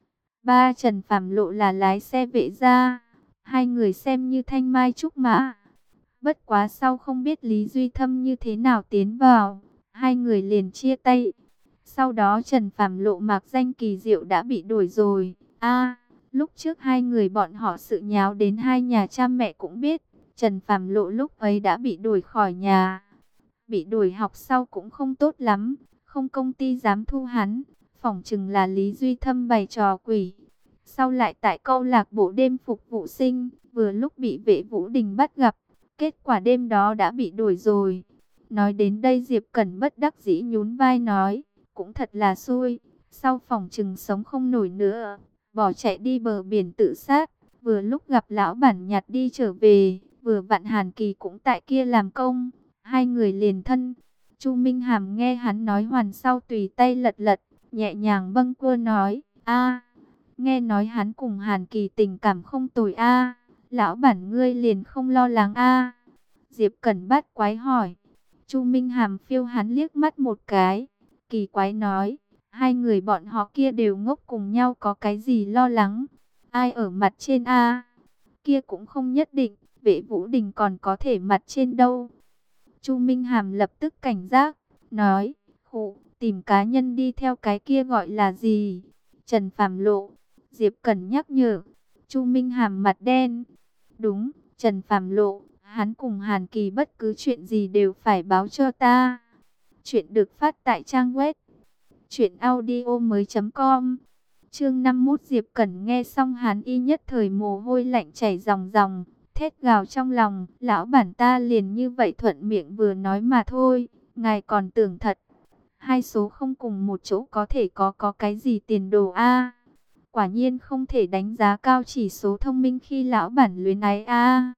Ba Trần Phạm Lộ là lái xe Vệ gia, hai người xem như thanh mai trúc mã. Bất quá sau không biết Lý Duy Thâm như thế nào tiến vào, hai người liền chia tay. Sau đó Trần Phạm Lộ mạc danh kỳ diệu đã bị đuổi rồi. A, lúc trước hai người bọn họ sự nháo đến hai nhà cha mẹ cũng biết. Trần Phạm Lộ lúc ấy đã bị đuổi khỏi nhà. Bị đuổi học sau cũng không tốt lắm, không công ty dám thu hắn. Phỏng chừng là Lý Duy Thâm bày trò quỷ. Sau lại tại câu lạc bộ đêm phục vụ sinh, vừa lúc bị Vệ Vũ Đình bắt gặp. Kết quả đêm đó đã bị đuổi rồi. Nói đến đây Diệp Cẩn bất đắc dĩ nhún vai nói, cũng thật là xui, sau phòng trừng sống không nổi nữa, bỏ chạy đi bờ biển tự sát. Vừa lúc gặp lão bản nhặt đi trở về, vừa vặn Hàn Kỳ cũng tại kia làm công, hai người liền thân. Chu Minh Hàm nghe hắn nói hoàn sau tùy tay lật lật, nhẹ nhàng bâng quơ nói, a, nghe nói hắn cùng Hàn Kỳ tình cảm không tồi a. Lão bản ngươi liền không lo lắng a? Diệp Cẩn bắt quái hỏi. Chu Minh Hàm phiêu hắn liếc mắt một cái, kỳ quái nói, hai người bọn họ kia đều ngốc cùng nhau có cái gì lo lắng? Ai ở mặt trên a? Kia cũng không nhất định, Vệ Vũ Đình còn có thể mặt trên đâu. Chu Minh Hàm lập tức cảnh giác, nói, khụ, tìm cá nhân đi theo cái kia gọi là gì? Trần Phạm Lộ. Diệp Cẩn nhắc nhở. Chu Minh Hàm mặt đen. Đúng, Trần Phạm Lộ, hắn cùng Hàn Kỳ bất cứ chuyện gì đều phải báo cho ta. Chuyện được phát tại trang web truyện audio mới chấm com. Chương năm mươi mốt Diệp Cẩn nghe xong hắn y nhất thời mồ hôi lạnh chảy ròng ròng, thét gào trong lòng, lão bản ta liền như vậy thuận miệng vừa nói mà thôi, ngài còn tưởng thật. Hai số không cùng một chỗ có thể có có cái gì tiền đồ a? Quả nhiên không thể đánh giá cao chỉ số thông minh khi lão bản luyến ái a.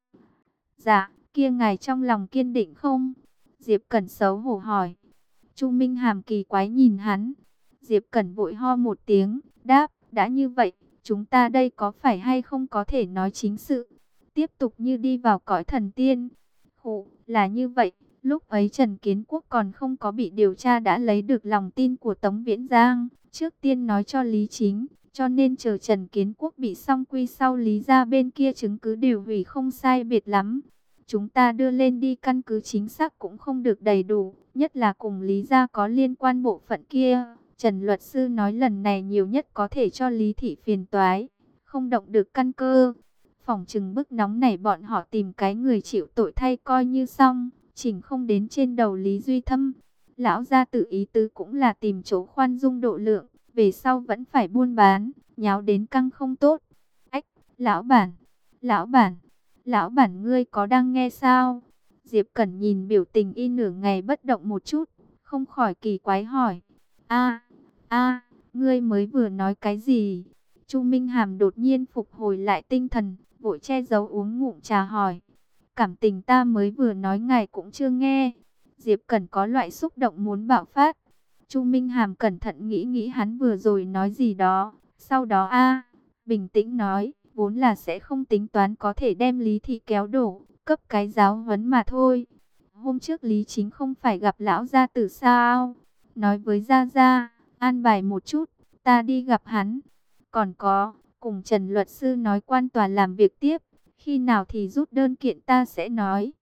Dạ, kia ngài trong lòng kiên định không? Diệp Cẩn xấu hổ hỏi. Chu Minh Hàm kỳ quái nhìn hắn. Diệp Cẩn vội ho một tiếng, đáp, đã như vậy, chúng ta đây có phải hay không có thể nói chính sự, tiếp tục như đi vào cõi thần tiên. Khổ, là như vậy, lúc ấy Trần Kiến Quốc còn không có bị điều tra đã lấy được lòng tin của Tống Viễn Giang, trước tiên nói cho Lý Chính, cho nên chờ Trần Kiến Quốc bị xong quy sau Lý ra bên kia chứng cứ đều hủy không sai biệt lắm. Chúng ta đưa lên đi căn cứ chính xác cũng không được đầy đủ, nhất là cùng Lý gia có liên quan bộ phận kia. Trần luật sư nói lần này nhiều nhất có thể cho Lý thị phiền toái, không động được căn cơ. Phỏng chừng bức nóng này bọn họ tìm cái người chịu tội thay coi như xong, chỉnh không đến trên đầu Lý Duy Thâm. Lão gia tự ý tứ cũng là tìm chỗ khoan dung độ lượng, về sau vẫn phải buôn bán, nháo đến căng không tốt. Ách, lão bản, lão bản, lão bản ngươi có đang nghe sao? Diệp Cẩn nhìn biểu tình y nửa ngày bất động một chút, không khỏi kỳ quái hỏi. A, a, ngươi mới vừa nói cái gì? Chu Minh Hàm đột nhiên phục hồi lại tinh thần, vội che giấu uống ngụm trà hỏi. Cảm tình ta mới vừa nói ngài cũng chưa nghe. Diệp Cẩn có loại xúc động muốn bạo phát. Chu Minh Hàm cẩn thận nghĩ nghĩ hắn vừa rồi nói gì đó. Sau đó a, bình tĩnh nói, vốn là sẽ không tính toán có thể đem Lý thị kéo đổ, cấp cái giáo huấn mà thôi. Hôm trước Lý Chính không phải gặp lão gia tử sao? Nói với Gia Gia, an bài một chút, ta đi gặp hắn. Còn có, cùng Trần luật sư nói quan tòa làm việc tiếp, khi nào thì rút đơn kiện ta sẽ nói.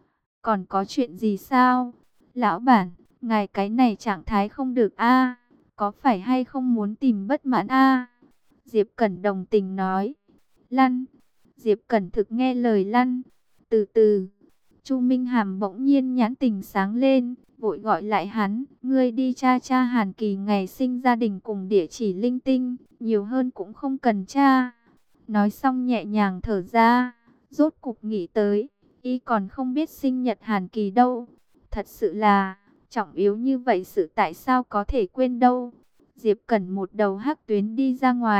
Còn có chuyện gì sao? Lão bản, ngài cái này trạng thái không được a, có phải hay không muốn tìm bất mãn a? Diệp Cẩn đồng tình nói. Lăn. Diệp Cẩn thực nghe lời lăn. Từ từ. Chu Minh Hàm bỗng nhiên nhãn tình sáng lên, vội gọi lại hắn, ngươi đi tra tra Hàn Kỳ ngày sinh gia đình cùng địa chỉ linh tinh, nhiều hơn cũng không cần tra. Nói xong nhẹ nhàng thở ra, rốt cục nghĩ tới, y còn không biết sinh nhật Hàn Kỳ đâu. Thật sự là, trọng yếu như vậy sự tại sao có thể quên đâu. Diệp Cẩn một đầu hắc tuyến đi ra ngoài,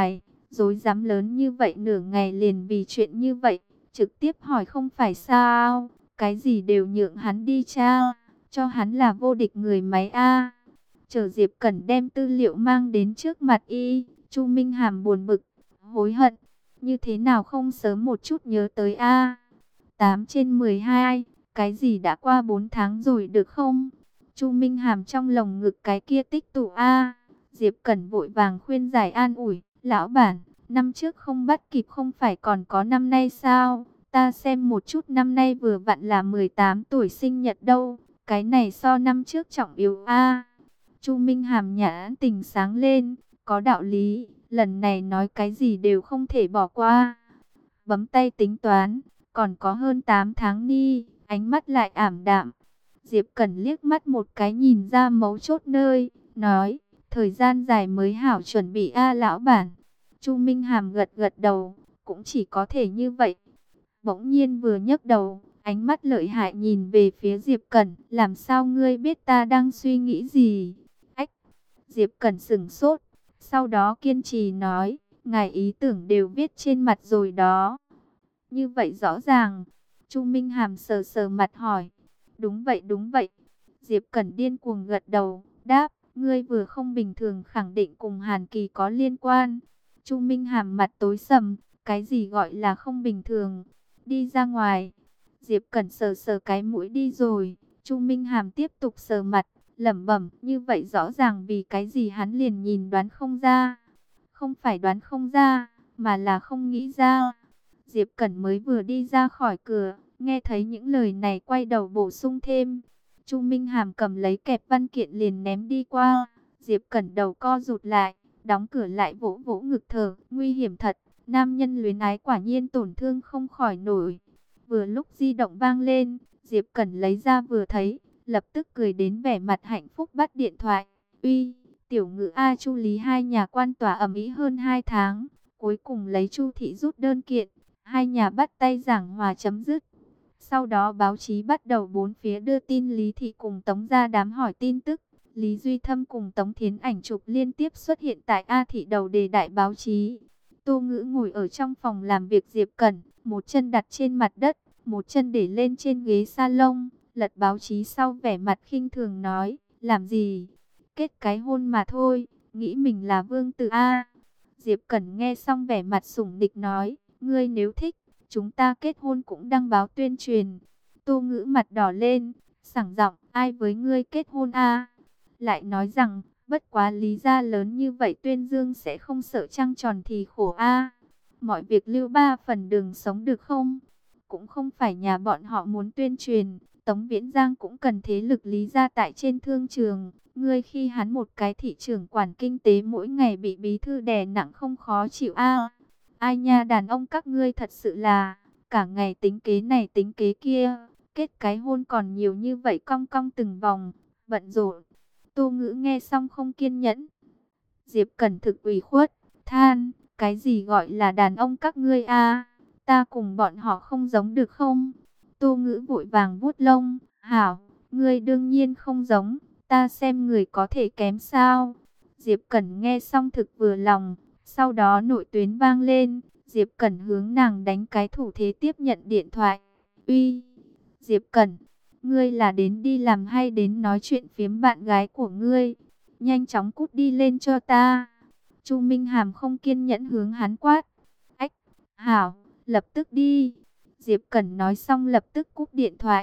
Dối dám lớn như vậy nửa ngày liền vì chuyện như vậy, trực tiếp hỏi không phải sao, cái gì đều nhượng hắn đi cha, cho hắn là vô địch người máy a. Chờ Diệp Cẩn đem tư liệu mang đến trước mặt y, Chu Minh Hàm buồn bực, hối hận, như thế nào không sớm một chút nhớ tới a. tám trên mười hai, cái gì đã qua bốn tháng rồi được không? Chu Minh Hàm trong lồng ngực cái kia tích tụ a. Diệp Cẩn vội vàng khuyên giải an ủi, lão bản, năm trước không bắt kịp không phải còn có năm nay sao? Ta xem một chút năm nay vừa vặn là mười tám tuổi sinh nhật đâu, cái này so năm trước trọng yếu a. Chu Minh Hàm nhãn tình sáng lên, có đạo lý, lần này nói cái gì đều không thể bỏ qua. Bấm tay tính toán, còn có hơn tám tháng ni, ánh mắt lại ảm đạm. Diệp Cẩn liếc mắt một cái nhìn ra mấu chốt nơi, nói, thời gian dài mới hảo chuẩn bị a lão bản. Chu Minh Hàm gật gật đầu, cũng chỉ có thể như vậy. Bỗng nhiên vừa nhấc đầu, ánh mắt lợi hại nhìn về phía Diệp Cẩn, làm sao ngươi biết ta đang suy nghĩ gì? Ách! Diệp Cẩn sững sốt, sau đó kiên trì nói, ngài ý tưởng đều viết trên mặt rồi đó. Như vậy rõ ràng. Chu Minh Hàm sờ sờ mặt hỏi, đúng vậy đúng vậy. Diệp Cẩn điên cuồng gật đầu, đáp, ngươi vừa không bình thường khẳng định cùng Hàn Kỳ có liên quan. Chu Minh Hàm mặt tối sầm, cái gì gọi là không bình thường? Đi ra ngoài. Diệp Cẩn sờ sờ cái mũi đi rồi. Chu Minh Hàm tiếp tục sờ mặt, lẩm bẩm, như vậy rõ ràng vì cái gì hắn liền nhìn đoán không ra. Không phải đoán không ra, mà là không nghĩ ra. Diệp Cẩn mới vừa đi ra khỏi cửa, nghe thấy những lời này quay đầu bổ sung thêm. Chu Minh Hàm cầm lấy kẹp văn kiện liền ném đi qua. Diệp Cẩn đầu co rụt lại, đóng cửa lại vỗ vỗ ngực thở, nguy hiểm thật. Nam nhân luyến ái quả nhiên tổn thương không khỏi nổi. Vừa lúc di động vang lên, Diệp Cẩn lấy ra vừa thấy, lập tức cười đến vẻ mặt hạnh phúc bắt điện thoại. Uy, tiểu ngữ A Chu Lý hai nhà quan tòa ầm ĩ hơn hai tháng, cuối cùng lấy Chu thị rút đơn kiện, hai nhà bắt tay giảng hòa chấm dứt. Sau đó báo chí bắt đầu bốn phía đưa tin Lý thị cùng Tống ra đám hỏi tin tức. Lý Duy Thâm cùng Tống Thiến ảnh chụp liên tiếp xuất hiện tại A thị đầu đề đại báo chí. Tô Ngữ ngồi ở trong phòng làm việc Diệp Cẩn, một chân đặt trên mặt đất, một chân để lên trên ghế salon, lật báo chí sau vẻ mặt khinh thường nói, làm gì? Kết cái hôn mà thôi, nghĩ mình là vương tử A. Diệp Cẩn nghe xong vẻ mặt sủng nịch nói, ngươi nếu thích, chúng ta kết hôn cũng đăng báo tuyên truyền. Tô Ngữ mặt đỏ lên, sảng giọng, ai với ngươi kết hôn A? Lại nói rằng, bất quá lý gia lớn như vậy tuyên dương sẽ không sợ trăng tròn thì khổ A. Mọi việc lưu ba phần đường sống được không? Cũng không phải nhà bọn họ muốn tuyên truyền, Tống Viễn Giang cũng cần thế lực lý gia tại trên thương trường. Ngươi khi hắn một cái thị trưởng quản kinh tế mỗi ngày bị bí thư đè nặng không khó chịu a. Ai nha, đàn ông các ngươi thật sự là cả ngày tính kế này tính kế kia, kết cái hôn còn nhiều như vậy cong cong từng vòng, bận rộn. Tô Ngữ nghe xong không kiên nhẫn. Diệp Cẩn thực ủy khuất, than, cái gì gọi là đàn ông các ngươi a? Ta cùng bọn họ không giống được không? Tô Ngữ vội vàng vuốt lông, hảo, ngươi đương nhiên không giống. Ta xem người có thể kém sao? Diệp Cẩn nghe xong thực vừa lòng, sau đó nội tuyến vang lên, Diệp Cẩn hướng nàng đánh cái thủ thế tiếp nhận điện thoại. Uy, Diệp Cẩn, ngươi là đến đi làm hay đến nói chuyện phiếm bạn gái của ngươi? Nhanh chóng cút đi lên cho ta. Chu Minh Hàm không kiên nhẫn hướng hắn quát. Ách, hảo, lập tức đi. Diệp Cẩn nói xong lập tức cúp điện thoại.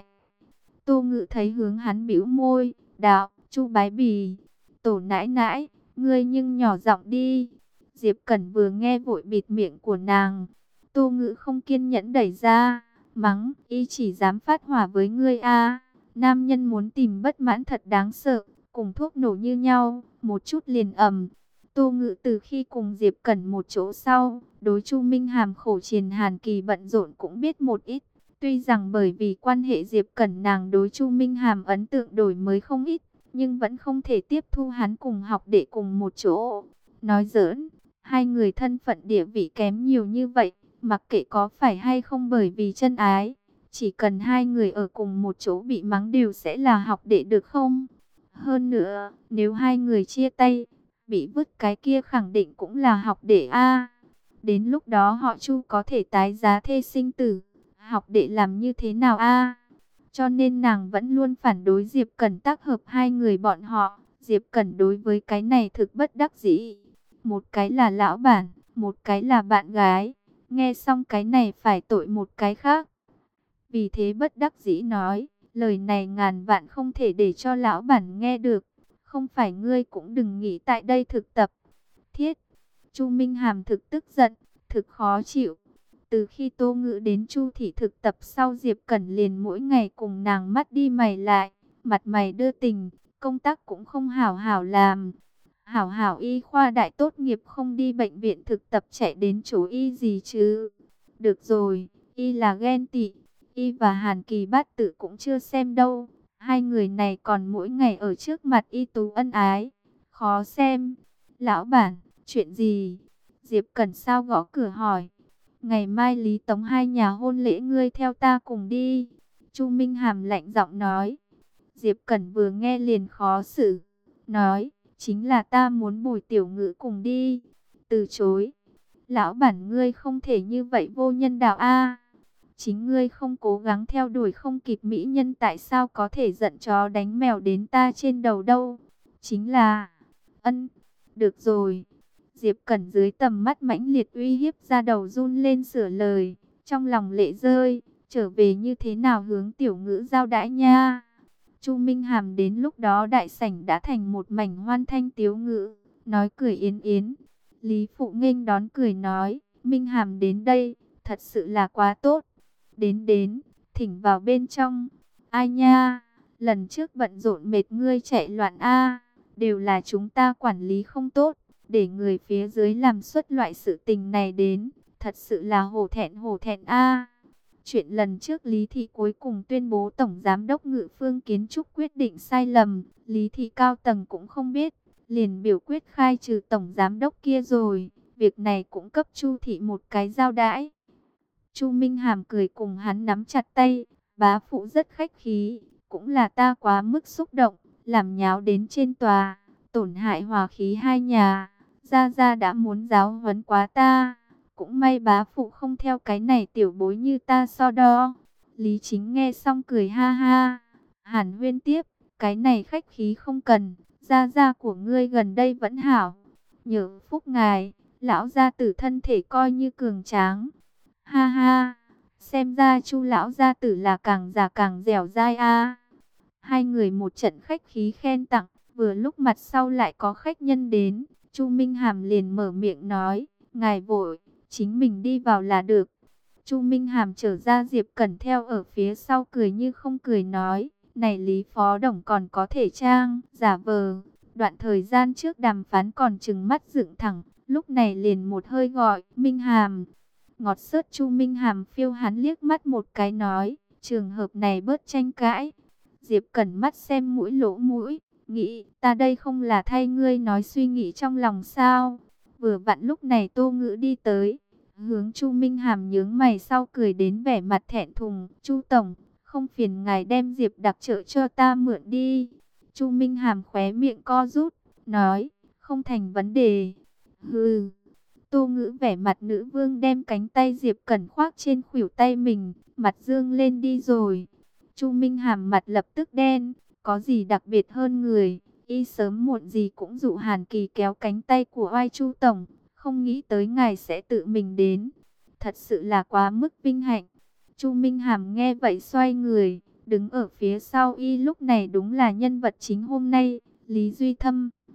Tô Ngữ thấy hướng hắn bĩu môi, đạo, Chu Bái Bì, tổ nãi nãi, ngươi nhưng nhỏ giọng đi. Diệp Cẩn vừa nghe vội bịt miệng của nàng. Tô Ngữ không kiên nhẫn đẩy ra, mắng, y chỉ dám phát hỏa với ngươi a. Nam nhân muốn tìm bất mãn thật đáng sợ, cùng thuốc nổ như nhau, một chút liền ầm. Tô Ngữ từ khi cùng Diệp Cẩn một chỗ sau, đối Chu Minh Hàm khổ triền Hàn Kỳ bận rộn cũng biết một ít. Tuy rằng bởi vì quan hệ Diệp Cẩn nàng đối Chu Minh Hàm ấn tượng đổi mới không ít, nhưng vẫn không thể tiếp thu hắn cùng học để cùng một chỗ. Nói giỡn, hai người thân phận địa vị kém nhiều như vậy, mặc kệ có phải hay không bởi vì chân ái, chỉ cần hai người ở cùng một chỗ bị mắng đều sẽ là học đệ được không? Hơn nữa, nếu hai người chia tay, bị vứt cái kia khẳng định cũng là học đệ a. Đến lúc đó họ Chu có thể tái giá thê sinh tử. Học đệ làm như thế nào a? Cho nên nàng vẫn luôn phản đối Diệp Cẩn tác hợp hai người bọn họ. Diệp Cẩn đối với cái này thực bất đắc dĩ. Một cái là lão bản, một cái là bạn gái. Nghe xong cái này phải tội một cái khác. Vì thế bất đắc dĩ nói, lời này ngàn vạn không thể để cho lão bản nghe được. Không phải ngươi cũng đừng nghĩ tại đây thực tập. Thiết, Chu Minh Hàm thực tức giận, thực khó chịu. Từ khi Tô Ngữ đến Chu thị thực tập sau, Diệp Cẩn liền mỗi ngày cùng nàng mắt đi mày lại, mặt mày đưa tình, công tác cũng không hảo hảo làm. Hảo hảo y khoa đại tốt nghiệp không đi bệnh viện thực tập chạy đến chỗ y gì chứ. Được rồi, y là ghen tị, y và Hàn Kỳ Bát Tự cũng chưa xem đâu. Hai người này còn mỗi ngày ở trước mặt y tú ân ái, khó xem. Lão bản, chuyện gì? Diệp Cẩn sao gõ cửa hỏi. Ngày mai Lý Tống hai nhà hôn lễ, ngươi theo ta cùng đi. Chu Minh Hàm lạnh giọng nói. Diệp Cẩn vừa nghe liền khó xử, nói, chính là ta muốn Bùi Tiểu Ngữ cùng đi. Từ chối. Lão bản, ngươi không thể như vậy vô nhân đạo a. Chính ngươi không cố gắng theo đuổi không kịp mỹ nhân, tại sao có thể giận chó đánh mèo đến ta trên đầu đâu. Chính là... Ân, được rồi. Diệp Cẩn dưới tầm mắt mãnh liệt uy hiếp ra đầu run lên sửa lời. Trong lòng lệ rơi, trở về như thế nào hướng Tiểu Ngữ giao đãi nha. Chu Minh Hàm đến lúc đó đại sảnh đã thành một mảnh hoan thanh tiếu ngữ, nói cười yến yến. Lý Phụ nghênh đón cười nói, Minh Hàm đến đây, thật sự là quá tốt. Đến đến, thỉnh vào bên trong. Ai nha, lần trước bận rộn mệt ngươi chạy loạn a, đều là chúng ta quản lý không tốt, để người phía dưới làm xuất loại sự tình này đến, thật sự là hổ thẹn hổ thẹn a. Chuyện lần trước Lý Thị cuối cùng tuyên bố Tổng Giám đốc Ngự Phương Kiến Trúc quyết định sai lầm, Lý Thị cao tầng cũng không biết, liền biểu quyết khai trừ Tổng Giám đốc kia rồi, việc này cũng cấp Chu Thị một cái giao đãi. Chu Minh Hàm cười cùng hắn nắm chặt tay, bá phụ rất khách khí, cũng là ta quá mức xúc động, làm nháo đến trên tòa, tổn hại hòa khí hai nhà, Gia Gia đã muốn giáo huấn quá ta. Cũng may bá phụ không theo cái này tiểu bối như ta so đo. Lý Chính nghe xong cười ha ha. Hàn Huyên tiếp, cái này khách khí không cần, Gia Gia của ngươi gần đây vẫn hảo. Nhờ phúc ngài, lão gia tử thân thể coi như cường tráng. Ha ha, xem ra Chu lão gia tử là càng già càng dẻo dai a. Hai người một trận khách khí khen tặng, vừa lúc mặt sau lại có khách nhân đến, Chu Minh Hàm liền mở miệng nói, ngài vội, chính mình đi vào là được. Chu Minh Hàm trở ra, Diệp Cẩn theo ở phía sau cười như không cười nói, này Lý Phó Đồng còn có thể trang, giả vờ. Đoạn thời gian trước đàm phán còn trừng mắt dựng thẳng, lúc này liền một hơi gọi, Minh Hàm. Ngọt sớt Chu Minh Hàm phiêu hắn liếc mắt một cái nói, trường hợp này bớt tranh cãi. Diệp Cẩn mắt xem mũi lỗ mũi, nghĩ, ta đây không là thay ngươi nói suy nghĩ trong lòng sao. Vừa vặn lúc này Tô Ngữ đi tới, hướng Chu Minh Hàm nhướng mày sau cười đến vẻ mặt thẹn thùng. Chu Tổng, không phiền ngài đem Diệp đặc trợ cho ta mượn đi. Chu Minh Hàm khóe miệng co rút, nói, không thành vấn đề. Hừ. Tô Ngữ vẻ mặt nữ vương đem cánh tay Diệp Cẩn khoác trên khuỷu tay mình, mặt dương lên đi rồi. Chu Minh Hàm mặt lập tức đen, có gì đặc biệt hơn người, y sớm muộn gì cũng dụ Hàn Kỳ kéo cánh tay của oai Chu Tổng, không nghĩ tới ngài sẽ tự mình đến. Thật sự là quá mức vinh hạnh. Chu Minh Hàm nghe vậy xoay người, đứng ở phía sau y, lúc này đúng là nhân vật chính hôm nay, Lý Duy Thâm.